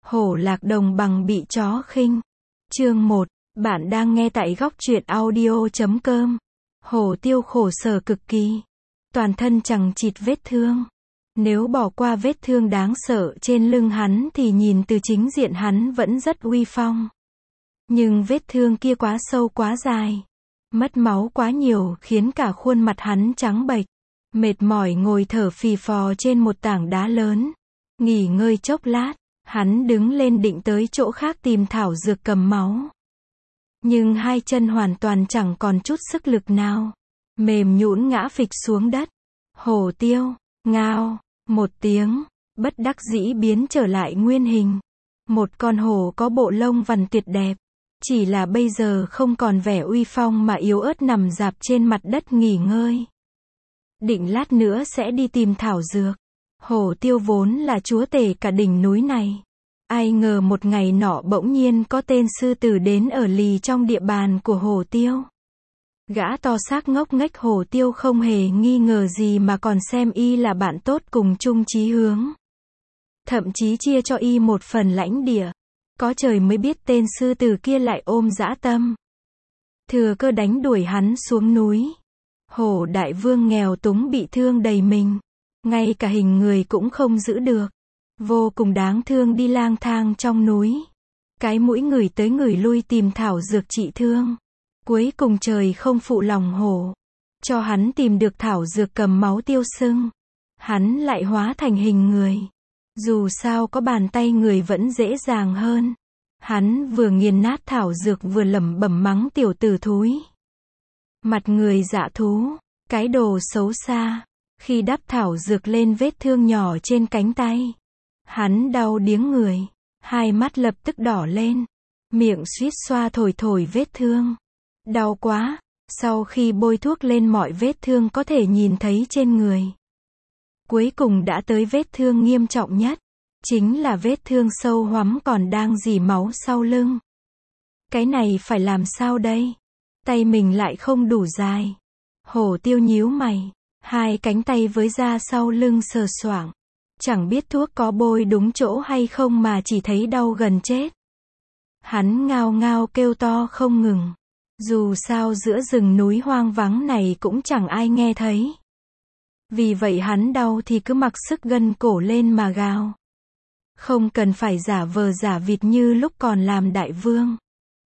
Hổ lạc đồng bằng bị chó khinh. Chương 1, bạn đang nghe tại góc truyện audio.com. Hổ Tiêu khổ sở cực kỳ. Toàn thân chằng chịt vết thương. Nếu bỏ qua vết thương đáng sợ trên lưng hắn thì nhìn từ chính diện hắn vẫn rất uy phong. Nhưng vết thương kia quá sâu quá dài. Mất máu quá nhiều khiến cả khuôn mặt hắn trắng bệch. Mệt mỏi ngồi thở phì phò trên một tảng đá lớn. Nghỉ ngơi chốc lát, hắn đứng lên định tới chỗ khác tìm thảo dược cầm máu. Nhưng hai chân hoàn toàn chẳng còn chút sức lực nào. Mềm nhũn ngã phịch xuống đất. Hổ Tiêu, ngao, một tiếng, bất đắc dĩ biến trở lại nguyên hình. Một con hổ có bộ lông vằn tuyệt đẹp. Chỉ là bây giờ không còn vẻ uy phong mà yếu ớt nằm rạp trên mặt đất nghỉ ngơi. Định lát nữa sẽ đi tìm thảo dược. Hổ Tiêu vốn là chúa tể cả đỉnh núi này. Ai ngờ một ngày nọ bỗng nhiên có tên sư tử đến ở lì trong địa bàn của Hổ Tiêu. Gã to xác ngốc nghếch Hổ Tiêu không hề nghi ngờ gì mà còn xem y là bạn tốt cùng chung chí hướng. Thậm chí chia cho y một phần lãnh địa. Có trời mới biết tên sư tử kia lại ôm dã tâm. Thừa cơ đánh đuổi hắn xuống núi. Hổ đại vương nghèo túng bị thương đầy mình. Ngay cả hình người cũng không giữ được. Vô cùng đáng thương đi lang thang trong núi. Cái mũi ngửi tới ngửi lui tìm thảo dược trị thương. Cuối cùng trời không phụ lòng hổ. Cho hắn tìm được thảo dược cầm máu tiêu sưng. Hắn lại hóa thành hình người. Dù sao có bàn tay người vẫn dễ dàng hơn. Hắn vừa nghiền nát thảo dược vừa lẩm bẩm mắng tiểu tử thúi. Mặt người dạ thú. Cái đồ xấu xa. Khi đắp thảo dược lên vết thương nhỏ trên cánh tay. Hắn đau điếng người. Hai mắt lập tức đỏ lên. Miệng suýt xoa thổi thổi vết thương. Đau quá. Sau khi bôi thuốc lên mọi vết thương có thể nhìn thấy trên người. Cuối cùng đã tới vết thương nghiêm trọng nhất. Chính là vết thương sâu hoắm còn đang rỉ máu sau lưng. Cái này phải làm sao đây? Tay mình lại không đủ dài. Hổ Tiêu nhíu mày. Hai cánh tay với da sau lưng sờ soạng. Chẳng biết thuốc có bôi đúng chỗ hay không mà chỉ thấy đau gần chết. Hắn ngao ngao kêu to không ngừng. Dù sao giữa rừng núi hoang vắng này cũng chẳng ai nghe thấy. Vì vậy hắn đau thì cứ mặc sức gân cổ lên mà gào. Không cần phải giả vờ giả vịt như lúc còn làm đại vương.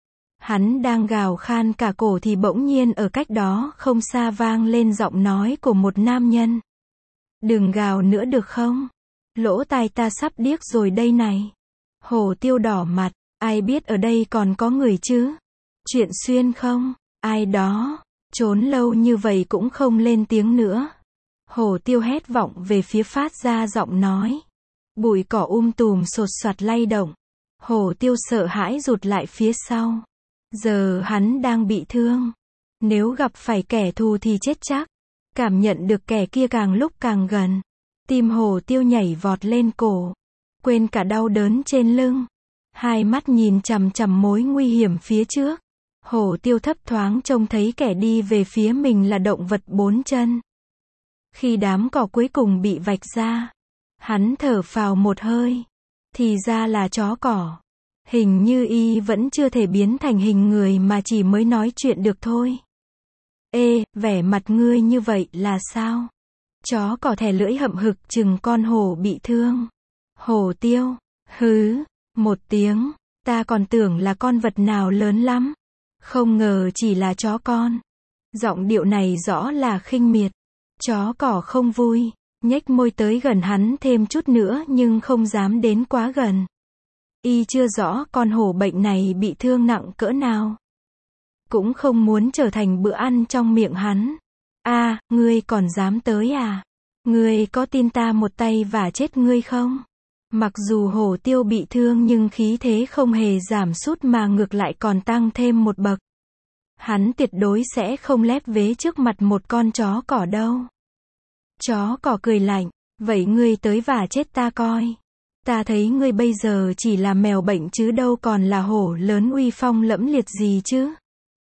Hắn đang gào khan cả cổ thì bỗng nhiên ở cách đó không xa vang lên giọng nói của một nam nhân. Đừng gào nữa được không? Lỗ tai ta sắp điếc rồi đây này. Hổ Tiêu đỏ mặt. Ai biết ở đây còn có người chứ? Chuyện xuyên không? Ai đó? Trốn lâu như vậy cũng không lên tiếng nữa. Hổ Tiêu hét vọng về phía phát ra giọng nói. Bụi cỏ tùm sột soạt lay động. Hổ Tiêu sợ hãi rụt lại phía sau. Giờ hắn đang bị thương. Nếu gặp phải kẻ thù thì chết chắc. Cảm nhận được kẻ kia càng lúc càng gần. Tim Hổ Tiêu nhảy vọt lên cổ. Quên cả đau đớn trên lưng. Hai mắt nhìn chằm chằm mối nguy hiểm phía trước. Hổ Tiêu thấp thoáng trông thấy kẻ đi về phía mình là động vật bốn chân. Khi đám cỏ cuối cùng bị vạch ra. Hắn thở phào một hơi. Thì ra là chó cỏ. Hình như y vẫn chưa thể biến thành hình người mà chỉ mới nói chuyện được thôi. Ê, vẻ mặt ngươi như vậy là sao? Chó cỏ thè lưỡi hậm hực chừng con hổ bị thương. Hổ Tiêu, hứ, một tiếng, ta còn tưởng là con vật nào lớn lắm. Không ngờ chỉ là chó con. Giọng điệu này rõ là khinh miệt. Chó cỏ không vui, nhếch môi tới gần hắn thêm chút nữa nhưng không dám đến quá gần. Y chưa rõ con hổ bệnh này bị thương nặng cỡ nào. Cũng không muốn trở thành bữa ăn trong miệng hắn. À, ngươi còn dám tới à? Ngươi có tin ta một tay vả chết ngươi không? Mặc dù Hổ Tiêu bị thương nhưng khí thế không hề giảm sút mà ngược lại còn tăng thêm một bậc. Hắn tuyệt đối sẽ không lép vế trước mặt một con chó cỏ đâu. Chó cỏ cười lạnh. Vậy ngươi tới vả chết ta coi. Ta thấy ngươi bây giờ chỉ là mèo bệnh chứ đâu còn là hổ lớn uy phong lẫm liệt gì chứ.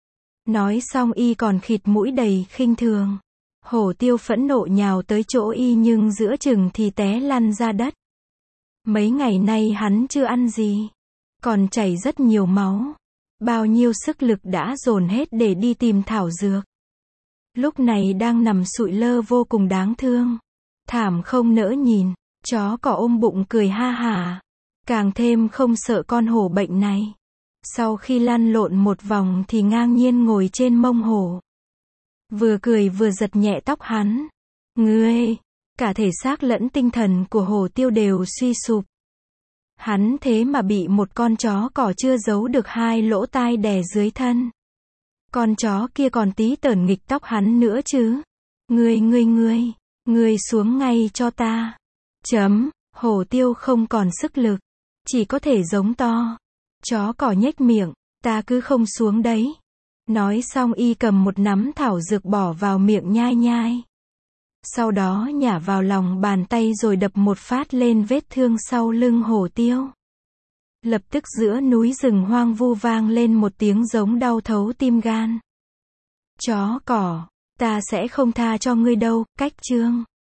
Nói xong y còn khịt mũi đầy khinh thường. Hổ Tiêu phẫn nộ nhào tới chỗ y nhưng giữa chừng thì té lăn ra đất. Mấy ngày nay hắn chưa ăn gì, còn chảy rất nhiều máu. Bao nhiêu sức lực đã dồn hết để đi tìm thảo dược. Lúc này đang nằm sụi lơ vô cùng đáng thương. Thảm không nỡ nhìn, chó cỏ ôm bụng cười ha hả. Càng thêm không sợ con hổ bệnh này. Sau khi lăn lộn một vòng thì ngang nhiên ngồi trên mông hổ. Vừa cười vừa giật nhẹ tóc hắn. Ngươi, cả thể xác lẫn tinh thần của Hổ Tiêu đều suy sụp. Hắn thế mà bị một con chó cỏ chưa giấu được hai lỗ tai đè dưới thân. Con chó kia còn tí tởn nghịch tóc hắn nữa chứ. Ngươi xuống ngay cho ta. Hổ Tiêu không còn sức lực, chỉ có thể giống to. Chó cỏ nhếch miệng, ta cứ không xuống đấy. Nói xong y cầm một nắm thảo dược bỏ vào miệng nhai nhai. Sau đó nhả vào lòng bàn tay rồi đập một phát lên vết thương sau lưng Hổ Tiêu. Lập tức giữa núi rừng hoang vu vang lên một tiếng giống đau thấu tim gan. Chó cỏ, ta sẽ không tha cho ngươi đâu, cách chương.